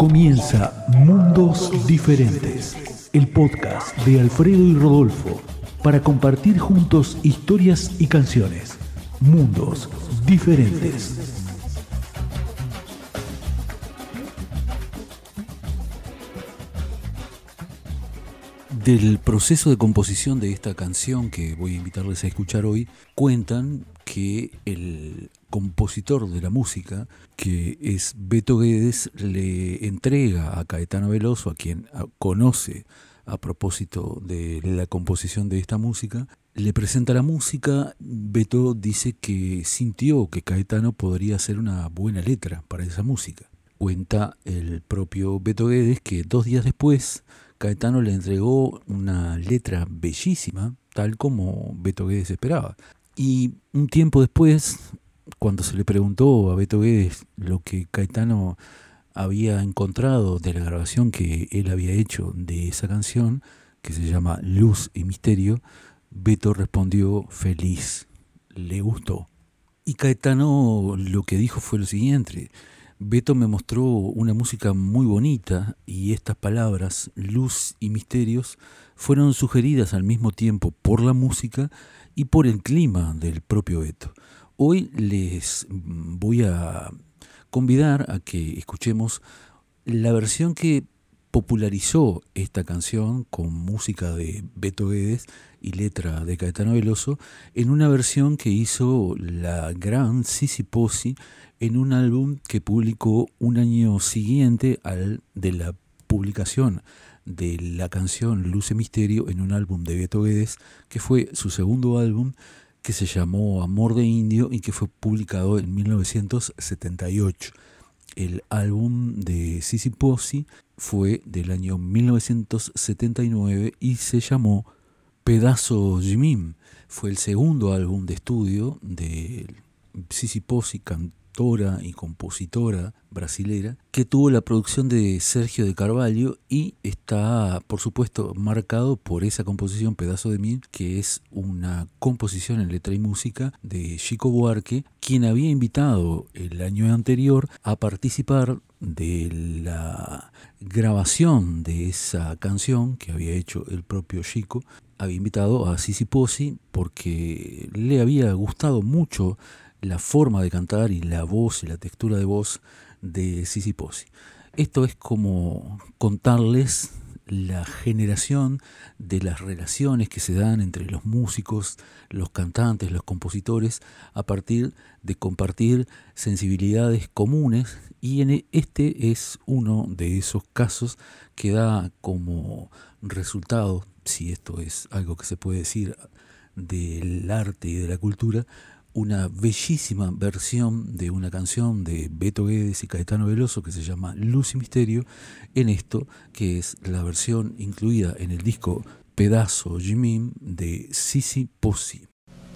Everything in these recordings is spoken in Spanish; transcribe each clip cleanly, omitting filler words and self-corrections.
Comienza Mundos Diferentes, el podcast de Alfredo y Rodolfo, para compartir juntos historias y canciones. Mundos Diferentes. Del proceso de composición de esta canción que voy a invitarles a escuchar hoy, cuentan que el compositor de la música, que es Beto Guedes, le entrega a Caetano Veloso, a quien conoce a propósito de la composición de esta música, le presenta la música. Beto dice que sintió que Caetano podría hacer una buena letra para esa música. Cuenta el propio Beto Guedes que 2 días después Caetano le entregó una letra bellísima, tal como Beto Guedes esperaba. Y un tiempo después, cuando se le preguntó a Beto Guedes lo que Caetano había encontrado de la grabación que él había hecho de esa canción, que se llama Luz y Misterio, Beto respondió feliz, le gustó. Y Caetano lo que dijo fue lo siguiente: Beto me mostró una música muy bonita y estas palabras, luz y misterios, fueron sugeridas al mismo tiempo por la música y por el clima del propio Beto. Hoy les voy a convidar a que escuchemos la versión que popularizó esta canción con música de Beto Guedes y letra de Caetano Veloso, en una versión que hizo la gran Sissi Pozzi en un álbum que publicó un año siguiente al de la publicación de la canción Luz y Misterio, en un álbum de Beto Guedes, que fue su segundo álbum, que se llamó Amor de Indio y que fue publicado en 1978. El álbum de Sissi Pozzi fue del año 1979 y se llamó Pedazo de Mim. Fue el segundo álbum de estudio de Sissi Pozzi, cantora y compositora brasilera, que tuvo la producción de Sergio de Carvalho y está, por supuesto, marcado por esa composición Pedazo de Mim, que es una composición en letra y música de Chico Buarque, quien había invitado el año anterior a participar de la grabación de esa canción que había hecho el propio Chico. Había invitado a Sissi Pozzi porque le había gustado mucho la forma de cantar y la voz y la textura de voz de Sissi Pozzi. Esto es como contarles la generación de las relaciones que se dan entre los músicos, los cantantes, los compositores, a partir de compartir sensibilidades comunes, y este es uno de esos casos que da como resultado, si esto es algo que se puede decir del arte y de la cultura, una bellísima versión de una canción de Beto Guedes y Caetano Veloso que se llama Luz y Misterio, en esto que es la versión incluida en el disco Pedazo de Mim de Sissi Pozzi.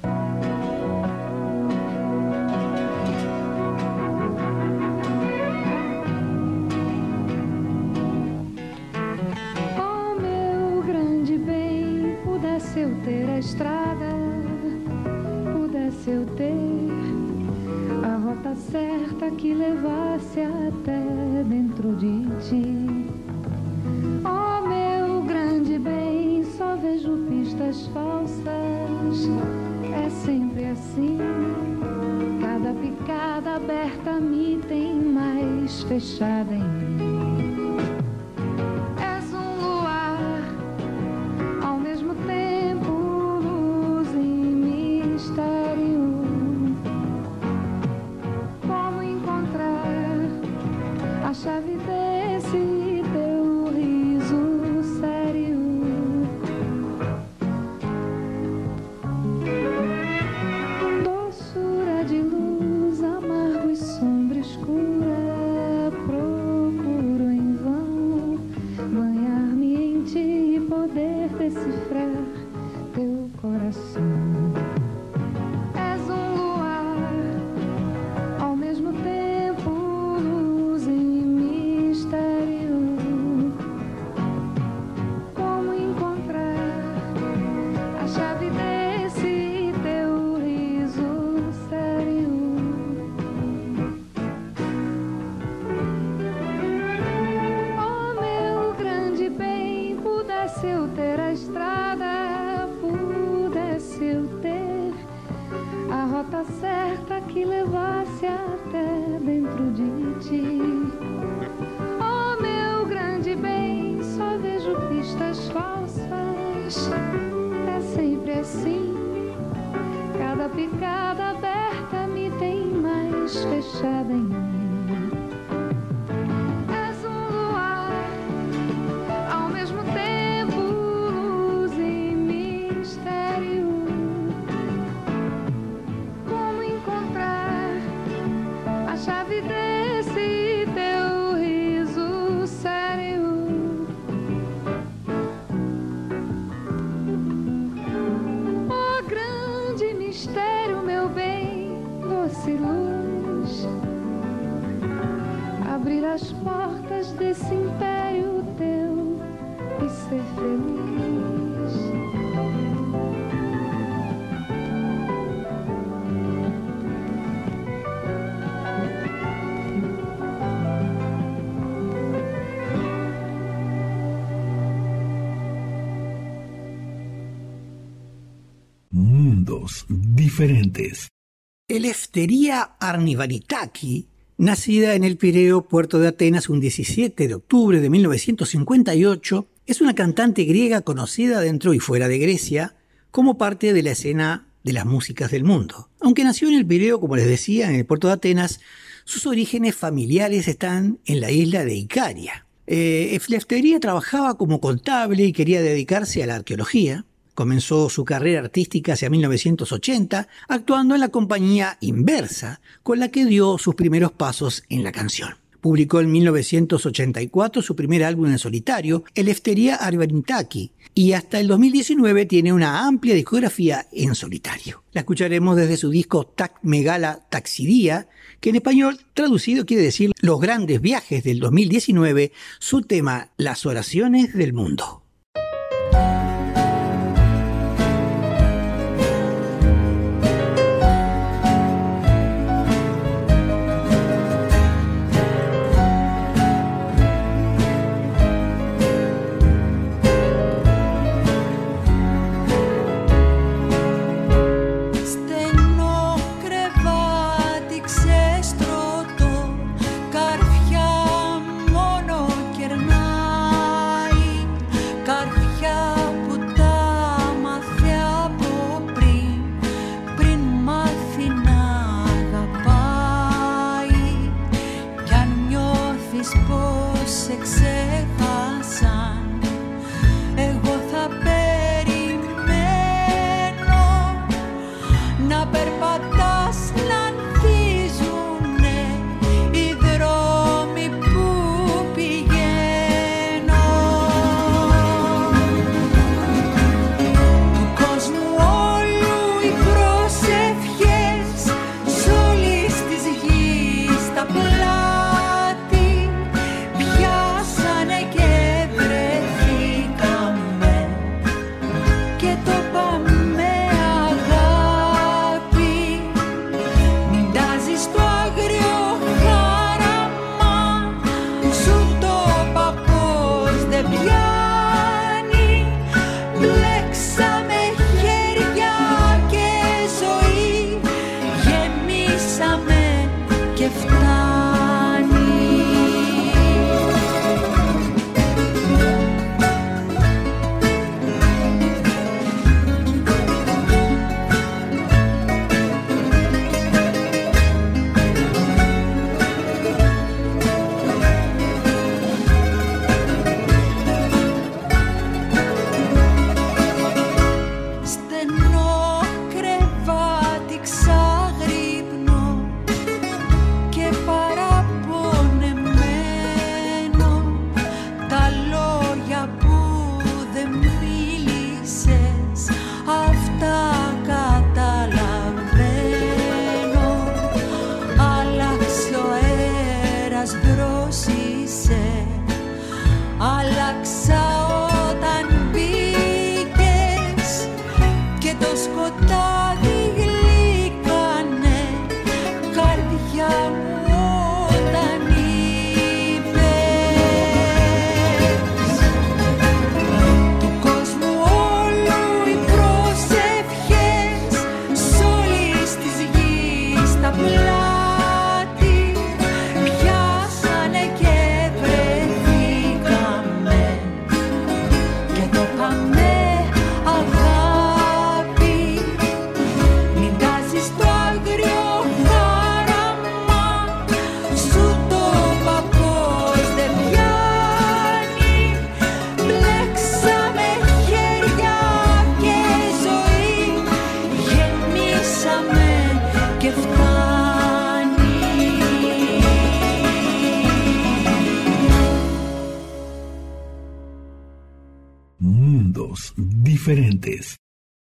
Oh, meu grande bem, pudesse eu ter a estrada, pudesse eu ter a rota certa que levasse até dentro de ti. Oh, meu grande bem, só vejo pistas falsas, é sempre assim. Cada picada aberta me tem mais fechada em mim. És um luar, ao mesmo tempo luz e mistério. Como encontrar a chave desse teu riso sério? Doçura de luz, amargo e sombra escura, procuro em vão banhar-me em ti e poder decifrar teu coração. És um luar, ao mesmo tempo luz e mistério. Como encontrar a chave desse teu riso sério? picada aberta me tem mais fechada em mim. És um luar, ao mesmo tempo luz e mistério. Como encontrar a chave desse teu riso sério? Oh, grande mistério, meu bem, doce luz, abrir as portas desse império teu e ser feliz. Mundos diferentes. Eleftheria Arnivanitaki, nacida en el Pireo, puerto de Atenas, un 17 de octubre de 1958, es una cantante griega conocida dentro y fuera de Grecia como parte de la escena de las músicas del mundo. Aunque nació en el Pireo, como les decía, en el puerto de Atenas, sus orígenes familiares están en la isla de Icaria. Eleftheria trabajaba como contable y quería dedicarse a la arqueología. Comenzó su carrera artística hacia 1980, actuando en la compañía Inversa, con la que dio sus primeros pasos en la canción. Publicó en 1984 su primer álbum en solitario, Eleftheria Arnivanitaki, y hasta el 2019 tiene una amplia discografía en solitario. La escucharemos desde su disco Tak Megala Taxidia, que en español traducido quiere decir Los Grandes Viajes del 2019, su tema Las Oraciones del Mundo. Mundos diferentes.